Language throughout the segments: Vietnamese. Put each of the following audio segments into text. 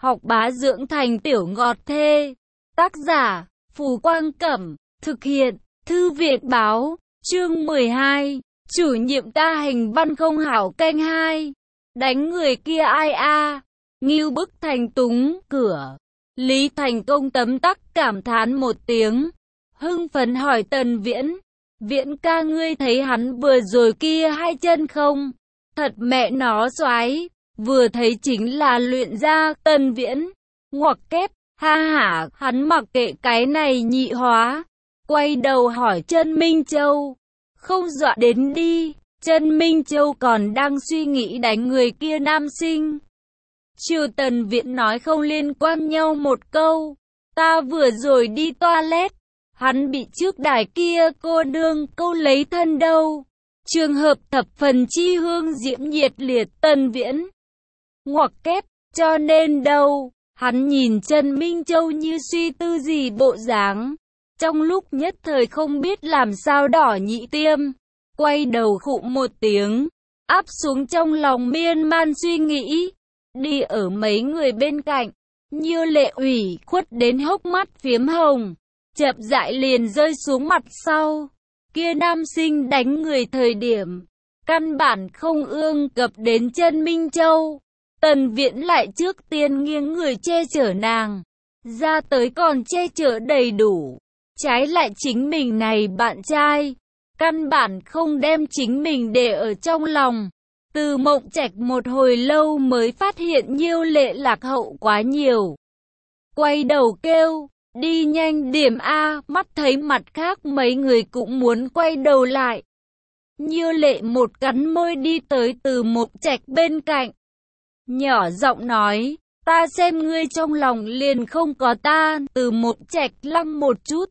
học bá dưỡng thành tiểu ngọt thê. Tác giả, Phù Quang Cẩm, thực hiện, Thư viện Báo, chương 12, chủ nhiệm ta hành văn không hảo canh 2, đánh người kia ai a, Ngưu Bức Thành túng, cửa. Lý Thành Công tấm tắc cảm thán một tiếng, hưng phấn hỏi Tần Viễn, Viễn ca ngươi thấy hắn vừa rồi kia hai chân không? Thật mẹ nó xoái, vừa thấy chính là luyện ra. Tần Viễn, ngoặc kép, ha hả, hắn mặc kệ cái này nhị hóa. Quay đầu hỏi Trân Minh Châu, không dọa đến đi. Trân Minh Châu còn đang suy nghĩ đánh người kia nam sinh. Triều Tần Viễn nói không liên quan nhau một câu, ta vừa rồi đi toilet, hắn bị trước đài kia cô nương câu lấy thân đâu. Trường hợp thập phần chi hương diễm nhiệt liệt. Tần Viễn, ngoặc kép, cho nên đâu. Hắn nhìn Trân Minh Châu như suy tư gì bộ dáng, trong lúc nhất thời không biết làm sao đỏ nhị tiêm, quay đầu khụ một tiếng, áp xuống trong lòng miên man suy nghĩ. Đi ở mấy người bên cạnh, Như Lệ ủy khuất đến hốc mắt phiếm hồng, chậm rãi liền rơi xuống mặt sau. Kia nam sinh đánh người thời điểm, căn bản không ương cập đến Trân Minh Châu. Tần Viễn lại trước tiên nghiêng người che chở nàng, ra tới còn che chở đầy đủ. Trái lại chính mình này bạn trai, căn bản không đem chính mình để ở trong lòng. Từ Mộng Trạch một hồi lâu mới phát hiện Nhiêu Lệ lạc hậu quá nhiều. Quay đầu kêu, đi nhanh điểm a, mắt thấy mặt khác mấy người cũng muốn quay đầu lại. Nhiêu Lệ một cắn môi đi tới Từ Mộng Trạch bên cạnh, nhỏ giọng nói, ta xem ngươi trong lòng liền không có ta. Từ Mộng Trạch lăng một chút,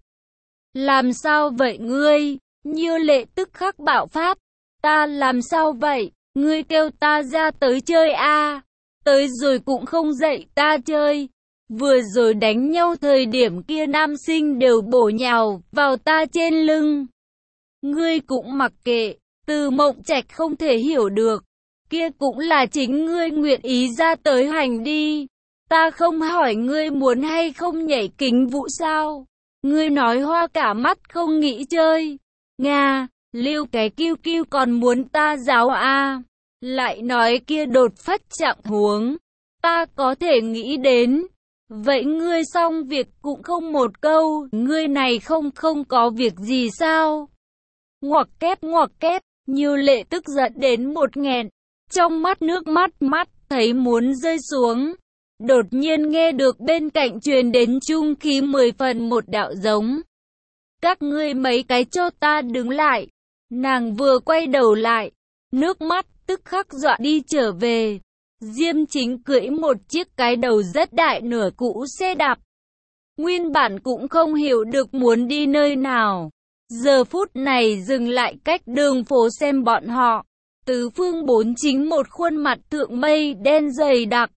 làm sao vậy ngươi? Nhiêu Lệ tức khắc bạo phát, ta làm sao vậy? Ngươi kêu ta ra tới chơi a, tới rồi cũng không dạy ta chơi. Vừa rồi đánh nhau thời điểm kia nam sinh đều bổ nhào vào ta trên lưng, ngươi cũng mặc kệ. Từ Mộng Trạch không thể hiểu được, kia cũng là chính ngươi nguyện ý ra tới hành đi. Ta không hỏi ngươi muốn hay không nhảy kính vũ sao? Ngươi nói hoa cả mắt không nghĩ chơi. Nga, Lưu cái kiêu kiêu còn muốn ta giáo a, lại nói kia đột phát trạng huống, ta có thể nghĩ đến. Vậy ngươi xong việc cũng không một câu, ngươi này không có việc gì sao? Ngoặc kép, Nhiêu Lệ tức giận đến một nghẹn, trong mắt nước mắt thấy muốn rơi xuống. Đột nhiên nghe được bên cạnh truyền đến trung khí 10 phần một đạo giống. Các ngươi mấy cái cho ta đứng lại. Nàng vừa quay đầu lại, nước mắt tức khắc dọa đi trở về. Diêm Chính cưỡi một chiếc cái đầu rất đại nửa cũ xe đạp. Nguyên bản cũng không hiểu được muốn đi nơi nào. Giờ phút này dừng lại cách đường phố xem bọn họ. Tứ phương bốn chính một khuôn mặt thượng mây đen dày đặc.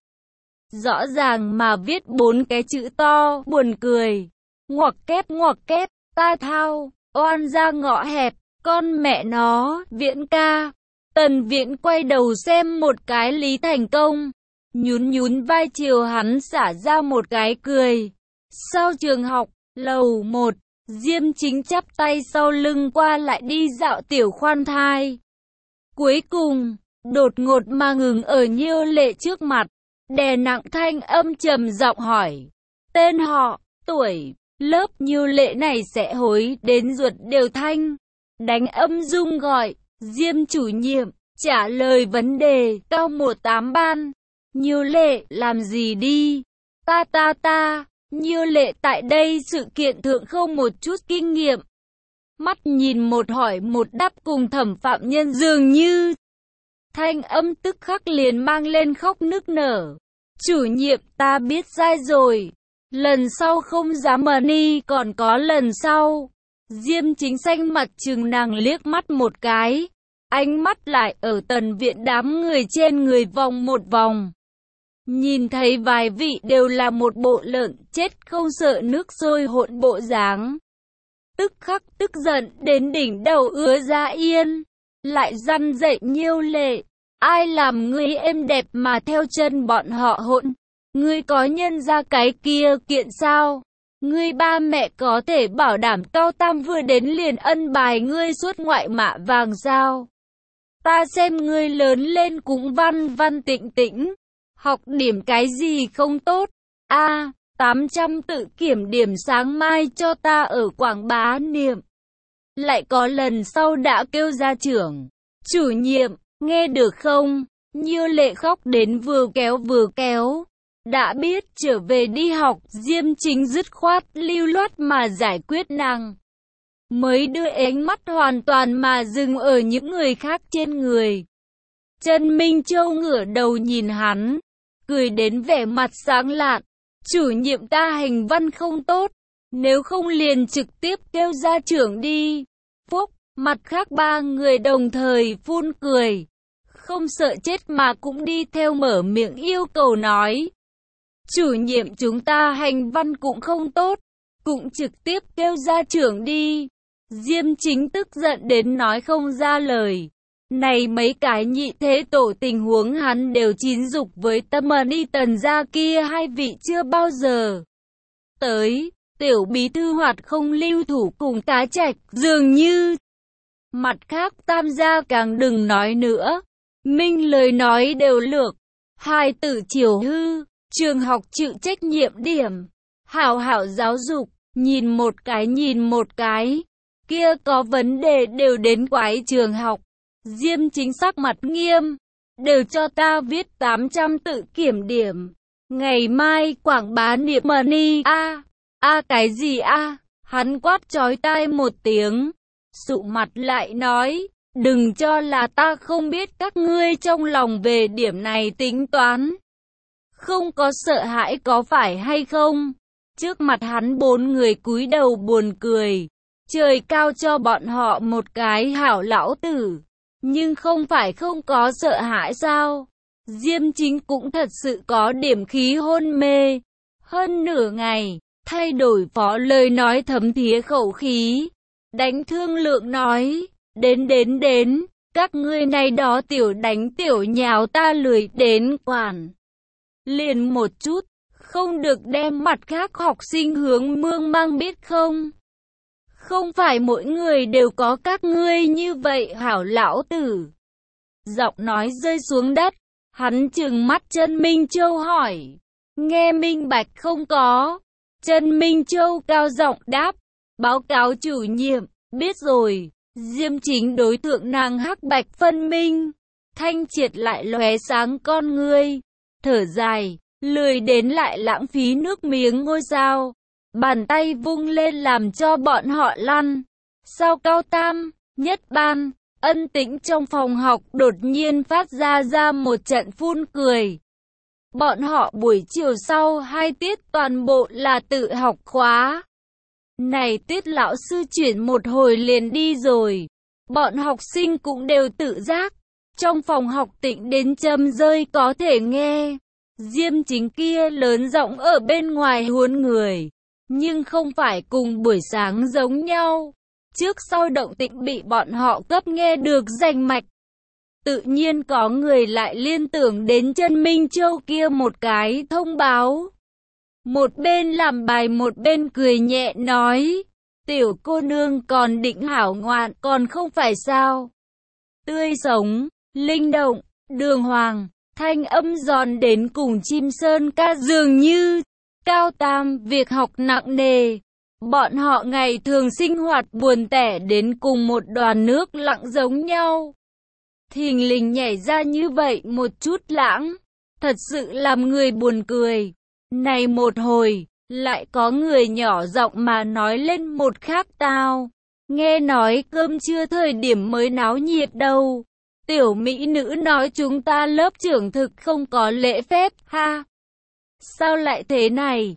Rõ ràng mà viết 4 cái chữ to, buồn cười. Ngoặc kép, ta thao, oan ra ngõ hẹp, con mẹ nó, Viễn ca. Tần Viễn quay đầu xem một cái Lý Thành Công, nhún vai chiều hắn xả ra một cái cười. Sau trường học, lầu 1, Diêm Chính chắp tay sau lưng qua lại đi dạo tiểu khoan thai. Cuối cùng, đột ngột mà ngừng ở Nhiêu Lệ trước mặt, đè nặng thanh âm trầm giọng hỏi, tên họ, tuổi, lớp. Nhiêu Lệ này sẽ hối đến ruột đều thanh, đánh âm dung gọi, Diêm chủ nhiệm, trả lời vấn đề, cao 18 ban. Nhiêu Lệ, làm gì đi? Ta, Nhiêu Lệ tại đây sự kiện thượng không một chút kinh nghiệm. Mắt nhìn một hỏi một đáp cùng Thẩm phạm nhân dường như. Thanh âm tức khắc liền mang lên khóc nức nở. Chủ nhiệm, ta biết sai rồi. Lần sau không dám mờ ni, còn có lần sau. Diêm Chính xanh mặt trừng nàng liếc mắt một cái. Ánh mắt lại ở Tần Viễn đám người trên người vòng một vòng. Nhìn thấy vài vị đều là một bộ lợn chết không sợ nước sôi hỗn bộ dáng. Tức khắc tức giận đến đỉnh đầu ứa ra yên. Lại răn dạy Nhiêu Lệ, ai làm ngươi êm đẹp mà theo chân bọn họ hỗn. Ngươi có nhân ra cái kia kiện sao? Ngươi ba mẹ có thể bảo đảm Cao Tam vừa đến liền ân bài ngươi suốt ngoại mạ vàng sao? Ta xem ngươi lớn lên cũng văn văn tịnh tĩnh, học điểm cái gì không tốt? 800 tự kiểm điểm sáng mai cho ta ở Quảng Bá niệm. Lại có lần sau đã kêu ra trưởng, chủ nhiệm, nghe được không? Như Lệ khóc đến vừa kéo. Đã biết trở về đi học, Diêm Chính dứt khoát lưu loát mà giải quyết nàng. Mới đưa ánh mắt hoàn toàn mà dừng ở những người khác trên người. Trần Minh Châu ngửa đầu nhìn hắn, cười đến vẻ mặt sáng lạn. Chủ nhiệm ta hành văn không tốt, nếu không liền trực tiếp kêu ra trưởng đi. Phúc, mặt khác ba người đồng thời phun cười. Không sợ chết mà cũng đi theo mở miệng yêu cầu nói. Chủ nhiệm chúng ta hành văn cũng không tốt, cũng trực tiếp kêu ra trưởng đi. Diêm Chính tức giận đến nói không ra lời. Này mấy cái nhị thế tổ tình huống hắn đều chín dục với Tâm Ni Tần gia kia hai vị chưa bao giờ. Tới, tiểu bí thư Hoạt không lưu thủ cùng Cá Trạch, dường như. Mặt khác Tam gia càng đừng nói nữa. Minh lời nói đều lược. Hai tử chiều hư, trường học chịu trách nhiệm điểm. Hảo hảo giáo dục, nhìn một cái. Kia có vấn đề đều đến quái trường học. Diêm Chính sắc mặt nghiêm, đều cho ta viết 800 tự kiểm điểm. Ngày mai Quảng Bá niệm money cái gì Hắn quát chói tai một tiếng, sụ mặt lại nói, đừng cho là ta không biết các ngươi trong lòng về điểm này tính toán. Không có sợ hãi có phải hay không? Trước mặt hắn bốn người cúi đầu buồn cười. Trời cao cho bọn họ một cái hảo lão tử. Nhưng không phải không có sợ hãi sao? Diêm Chính cũng thật sự có điểm khí hôn mê. Hơn nửa ngày, thay đổi phó lời nói thấm thía khẩu khí. Đánh thương lượng nói, đến, các ngươi này đó tiểu đánh tiểu nhào ta lười đến quản. Liền một chút, không được đem mặt khác học sinh hướng mương mang biết không? Không phải mỗi người đều có các ngươi như vậy hảo lão tử. Giọng nói rơi xuống đất, hắn trừng mắt Trần Minh Châu hỏi, nghe minh bạch không có? Trần Minh Châu cao giọng đáp, báo cáo chủ nhiệm, biết rồi. Diêm Chính đối tượng nàng hắc bạch phân minh, thanh triệt lại lóe sáng con ngươi, thở dài, lười đến lại lãng phí nước miếng ngôi sao. Bàn tay vung lên làm cho bọn họ lăn. Sau Cao Tam, nhất ban, Ân Tĩnh trong phòng học đột nhiên phát ra một trận phun cười. Bọn họ buổi chiều sau 2 tiết toàn bộ là tự học khóa. Này tiết lão sư chuyển một hồi liền đi rồi. Bọn học sinh cũng đều tự giác. Trong phòng học tĩnh đến châm rơi có thể nghe. Diêm Chính kia lớn giọng ở bên ngoài huấn người. Nhưng không phải cùng buổi sáng giống nhau. Trước sau động tĩnh bị bọn họ cấp nghe được rành mạch. Tự nhiên có người lại liên tưởng đến Trần Minh Châu kia một cái thông báo. Một bên làm bài một bên cười nhẹ nói, tiểu cô nương còn định hảo ngoạn còn không phải sao. Tươi sống, linh động, đường hoàng, thanh âm giòn đến cùng chim sơn ca dường như. Cao Tam việc học nặng nề. Bọn họ ngày thường sinh hoạt buồn tẻ đến cùng một đoàn nước lặng giống nhau. Thình lình nhảy ra như vậy một chút lãng. Thật sự làm người buồn cười. Này một hồi, lại có người nhỏ giọng mà nói lên một khác tao. Nghe nói cơm trưa thời điểm mới náo nhiệt đâu. Tiểu mỹ nữ nói chúng ta lớp trưởng thực không có lễ phép, ha. Sao lại thế này?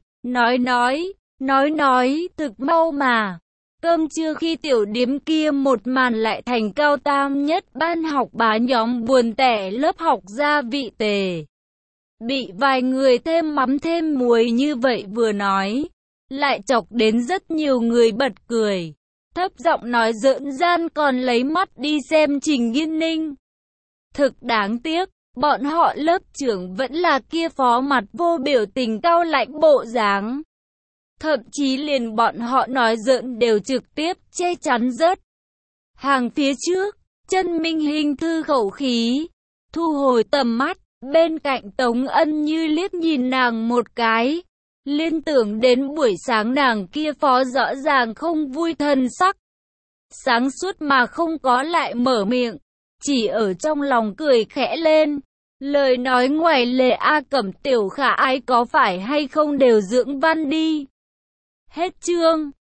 Nói, thực mau mà. Cơm trưa khi tiểu điếm kia một màn lại thành Cao Tam nhất ban học bá nhóm buồn tẻ lớp học gia vị tề. Bị vài người thêm mắm thêm muối như vậy vừa nói, lại chọc đến rất nhiều người bật cười. Thấp giọng nói giỡn gian còn lấy mắt đi xem Trình Nghiên Ninh. Thực đáng tiếc, Bọn họ lớp trưởng vẫn là kia phó mặt vô biểu tình cau lạnh bộ dáng. Thậm chí liền bọn họ nói giỡn đều trực tiếp che chắn rớt. Hàng phía trước, Chân Minh Hình thư khẩu khí, thu hồi tầm mắt, bên cạnh Tống Ân Như liếc nhìn nàng một cái. Liên tưởng đến buổi sáng nàng kia phó rõ ràng không vui thân sắc. Sáng suốt mà không có lại mở miệng, chỉ ở trong lòng cười khẽ lên. Lời nói ngoài lề A Cẩm tiểu khả ai có phải hay không đều dưỡng văn đi. Hết chương.